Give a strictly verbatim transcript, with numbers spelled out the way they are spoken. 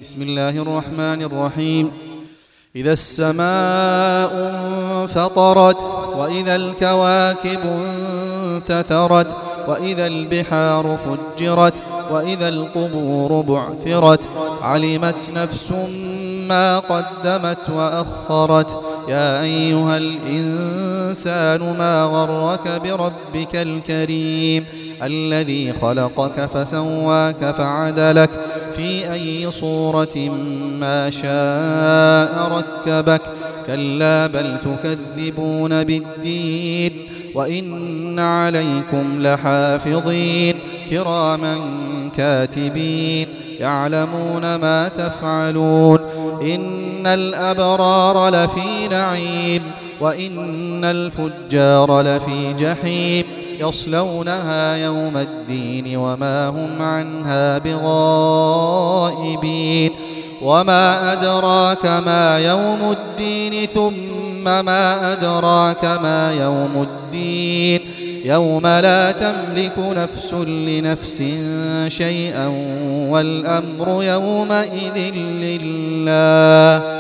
بسم الله الرحمن الرحيم. إذا السماء انفطرت وإذا الكواكب انتثرت وإذا البحار فجرت وإذا القبور بعثرت علمت نفس ما قدمت وأخرت. يا أيها الإنسان ما غرك بربك الكريم الذي خلقك فسواك فعدلك في أي صورة ما شاء ركبك. كلا بل تكذبون بالدين وإن عليكم لحافظين كراما كاتبين يعلمون ما تفعلون. إن الأبرار لفي نعيم وإن الفجار لفي جحيم يصلونها يوم الدين وما هم عنها بغائبين. وما أدراك ما يوم الدين ثم ما أدراك ما يوم الدين يوم لا تملك نفس لنفس شيئا والأمر يومئذ لله.